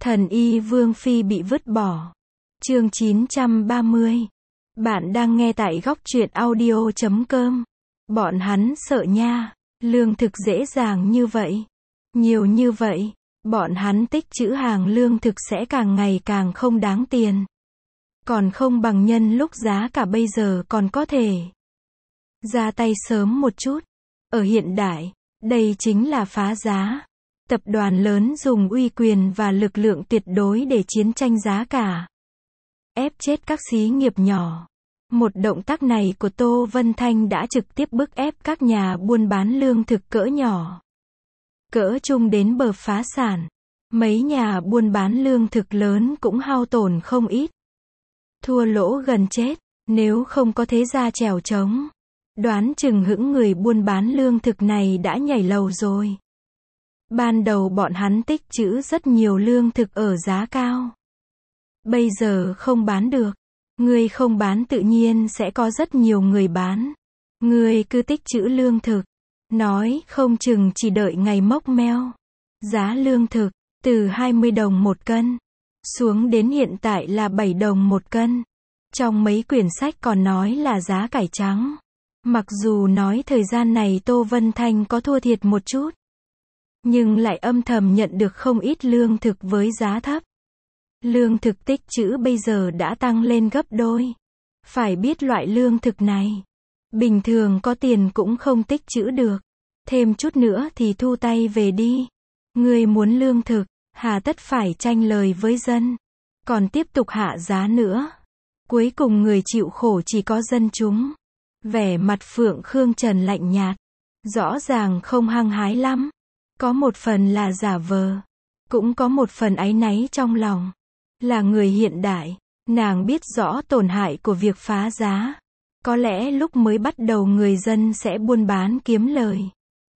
Thần y Vương Phi bị vứt bỏ. Chương 930. Bạn đang nghe tại góc truyện audio.com. Bọn hắn sợ nha, lương thực dễ dàng như vậy, nhiều như vậy, bọn hắn tích trữ hàng lương thực sẽ càng ngày càng không đáng tiền. Còn không bằng nhân lúc giá cả bây giờ còn có thể ra tay sớm một chút. Ở hiện đại, đây chính là phá giá. Tập đoàn lớn dùng uy quyền và lực lượng tuyệt đối để chiến tranh giá cả, ép chết các xí nghiệp nhỏ. Một động tác này của Tô Vân Thanh đã trực tiếp bức ép các nhà buôn bán lương thực cỡ nhỏ, cỡ trung đến bờ phá sản. Mấy nhà buôn bán lương thực lớn cũng hao tổn không ít, thua lỗ gần chết. Nếu không có thế gia chèo trống, đoán chừng hững người buôn bán lương thực này đã nhảy lầu rồi. Ban đầu bọn hắn tích trữ rất nhiều lương thực ở giá cao. Bây giờ không bán được. Ngươi không bán tự nhiên sẽ có rất nhiều người bán. Ngươi cứ tích trữ lương thực. Nói không chừng chỉ đợi ngày mốc meo. Giá lương thực, từ 20 đồng một cân, xuống đến hiện tại là 7 đồng một cân. Trong mấy quyển sách còn nói là giá cải trắng. Mặc dù nói thời gian này Tô Vân Thanh có thua thiệt một chút, nhưng lại âm thầm nhận được không ít lương thực với giá thấp. Lương thực tích trữ bây giờ đã tăng lên gấp đôi. Phải biết loại lương thực này, bình thường có tiền cũng không tích trữ được. Thêm chút nữa thì thu tay về đi. Người muốn lương thực, hà tất phải tranh lời với dân, còn tiếp tục hạ giá nữa. Cuối cùng người chịu khổ chỉ có dân chúng. Vẻ mặt Phượng Khương Trần lạnh nhạt, rõ ràng không hăng hái lắm. Có một phần là giả vờ, cũng có một phần áy náy trong lòng. Là người hiện đại, nàng biết rõ tổn hại của việc phá giá. Có lẽ lúc mới bắt đầu người dân sẽ buôn bán kiếm lời.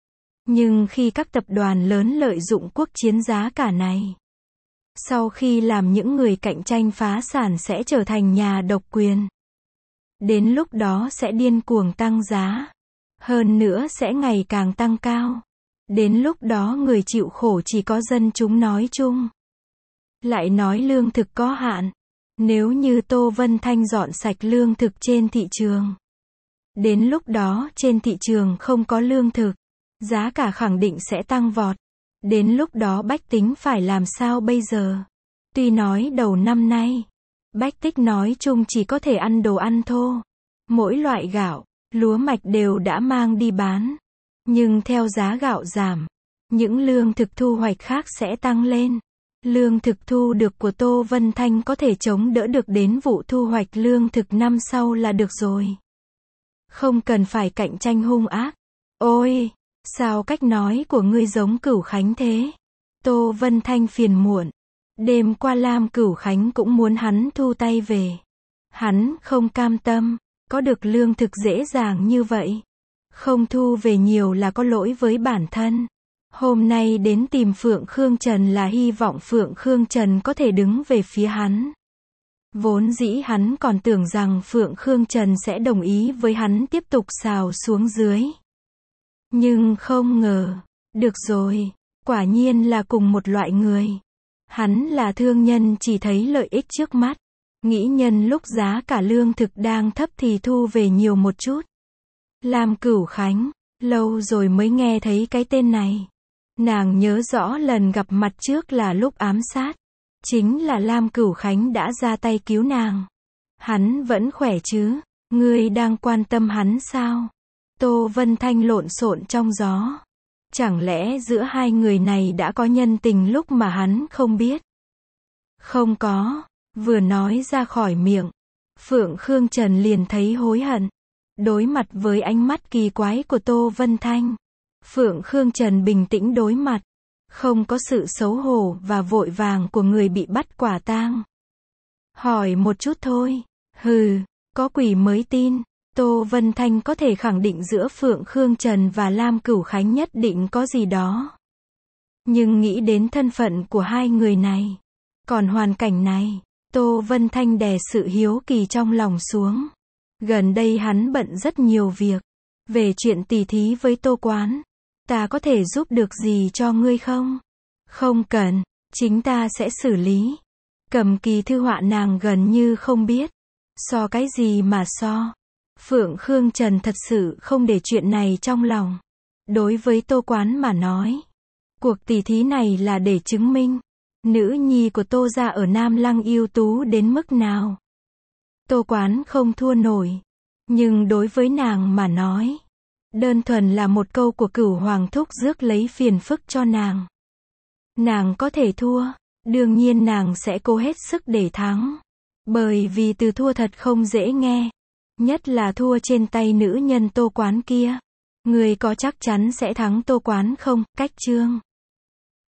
Nhưng khi các tập đoàn lớn lợi dụng quốc chiến giá cả này, sau khi làm những người cạnh tranh phá sản sẽ trở thành nhà độc quyền. Đến lúc đó sẽ điên cuồng tăng giá. Hơn nữa sẽ ngày càng tăng cao. Đến lúc đó người chịu khổ chỉ có dân chúng nói chung. Lại nói lương thực có hạn. Nếu như Tô Vân Thanh dọn sạch lương thực trên thị trường, đến lúc đó trên thị trường không có lương thực, giá cả khẳng định sẽ tăng vọt. Đến lúc đó bách tính phải làm sao bây giờ? Tuy nói đầu năm nay, bách tính nói chung chỉ có thể ăn đồ ăn thô. Mỗi loại gạo, lúa mạch đều đã mang đi bán. Nhưng theo giá gạo giảm, những lương thực thu hoạch khác sẽ tăng lên. Lương thực thu được của Tô Vân Thanh có thể chống đỡ được đến vụ thu hoạch lương thực năm sau là được rồi. Không cần phải cạnh tranh hung ác. Ôi, sao cách nói của ngươi giống Cửu Khánh thế? Tô Vân Thanh phiền muộn. Đêm qua Lam Cửu Khánh cũng muốn hắn thu tay về. Hắn không cam tâm, có được lương thực dễ dàng như vậy. Không thu về nhiều là có lỗi với bản thân. Hôm nay đến tìm Phượng Khương Trần là hy vọng Phượng Khương Trần có thể đứng về phía hắn. Vốn dĩ hắn còn tưởng rằng Phượng Khương Trần sẽ đồng ý với hắn tiếp tục xào xuống dưới. Nhưng không ngờ. Được rồi, quả nhiên là cùng một loại người. Hắn là thương nhân chỉ thấy lợi ích trước mắt. Nghĩ nhân lúc giá cả lương thực đang thấp thì thu về nhiều một chút. Lam Cửu Khánh, lâu rồi mới nghe thấy cái tên này. Nàng nhớ rõ lần gặp mặt trước là lúc ám sát. Chính là Lam Cửu Khánh đã ra tay cứu nàng. Hắn vẫn khỏe chứ? Ngươi đang quan tâm hắn sao? Tô Vân Thanh lộn xộn trong gió. Chẳng lẽ giữa hai người này đã có nhân tình lúc mà hắn không biết? Không có. Vừa nói ra khỏi miệng, Phượng Khương Trần liền thấy hối hận. Đối mặt với ánh mắt kỳ quái của Tô Vân Thanh, Phượng Khương Trần bình tĩnh đối mặt, không có sự xấu hổ và vội vàng của người bị bắt quả tang. Hỏi một chút thôi. Hừ, có quỷ mới tin. Tô Vân Thanh có thể khẳng định giữa Phượng Khương Trần và Lam Cửu Khánh nhất định có gì đó. Nhưng nghĩ đến thân phận của hai người này, còn hoàn cảnh này, Tô Vân Thanh đè sự hiếu kỳ trong lòng xuống. Gần đây hắn bận rất nhiều việc. Về chuyện tỉ thí với Tô Quán, ta có thể giúp được gì cho ngươi không? Không cần. Chính ta sẽ xử lý. Cầm Kỳ thư họa nàng gần như không biết. So cái gì mà so. Phượng Khương Trần thật sự không để chuyện này trong lòng. Đối với Tô Quán mà nói, cuộc tỷ thí này là để chứng minh nữ nhi của Tô gia ở Nam Lăng ưu tú đến mức nào. Tô Quán không thua nổi. Nhưng đối với nàng mà nói, đơn thuần là một câu của Cửu Hoàng thúc rước lấy phiền phức cho nàng. Nàng có thể thua, đương nhiên nàng sẽ cố hết sức để thắng. Bởi vì từ thua thật không dễ nghe. Nhất là thua trên tay nữ nhân Tô Quán kia. Người có chắc chắn sẽ thắng Tô Quán không? Cách chương